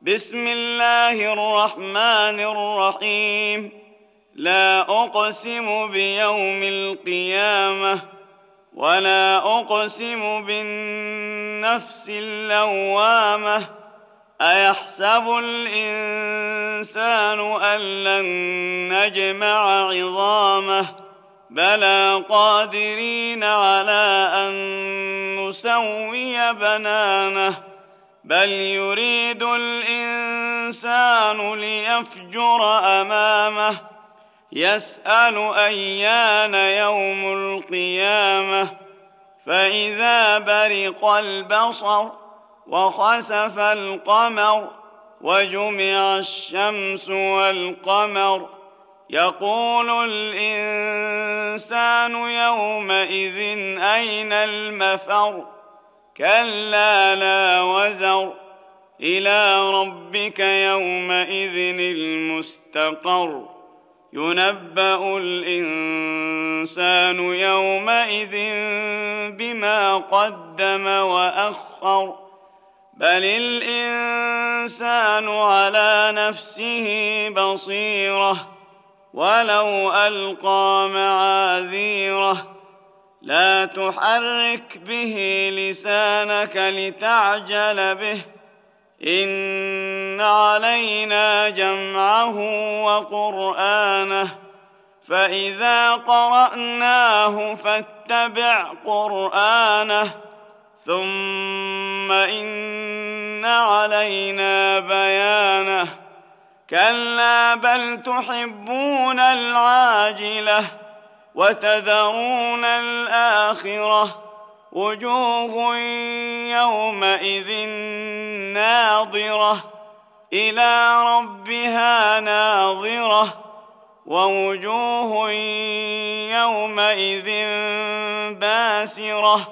بسم الله الرحمن الرحيم. لا أقسم بيوم القيامة ولا أقسم بالنفس اللوامة. أيحسب الإنسان أن لن نجمع عظامه بلى قادرين على أن نسوي بنانه بل يريد الإنسان ليفجر أمامه يسأل أيان يوم القيامة فإذا برق البصر وخسف القمر وجمع الشمس والقمر يقول الإنسان يومئذ أين المفر كلا لا وزر إلى ربك يومئذ المستقر ينبأ الإنسان يومئذ بما قدم وأخر بل الإنسان على نفسه بصيرة ولو ألقى معاذيره لا تحرك به لسانك لتعجل به إن علينا جمعه وقرآنه فإذا قرأناه فاتبع قرآنه ثم إن علينا بيانه كلا بل تحبون العاجلة وتذرون الآخرة وجوه يومئذ ناظرة إلى ربها ناظرة ووجوه يومئذ باسرة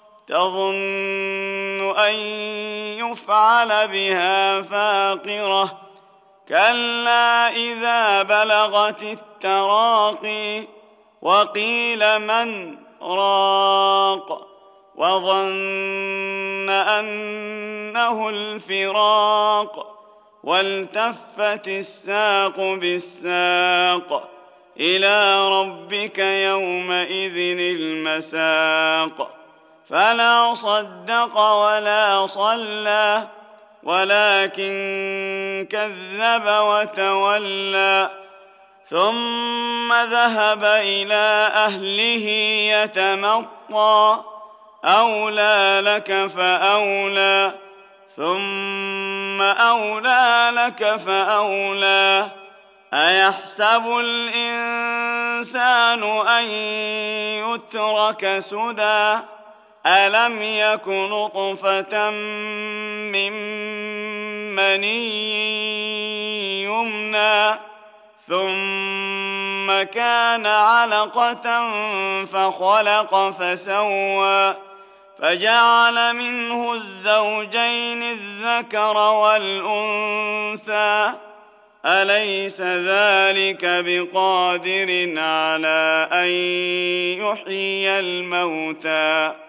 تظن أن يفعل بها فاقرة كلا إذا بلغت التراقي وقيل من راق وظن أنه الفراق والتفت الساق بالساق إلى ربك يومئذ المساق فلا صدق ولا صلى ولكن كذب وتولى ثم ذهب إلى أهله يتمطى أولى لك فأولى ثم أولى لك فأولى أيحسب الإنسان أن يترك سدى ألم يك نطفة من مني يمنى ثم كان علقة فخلق فسوى فجعل منه الزوجين الذكر والأنثى أليس ذلك بقادر على أن يحيي الموتى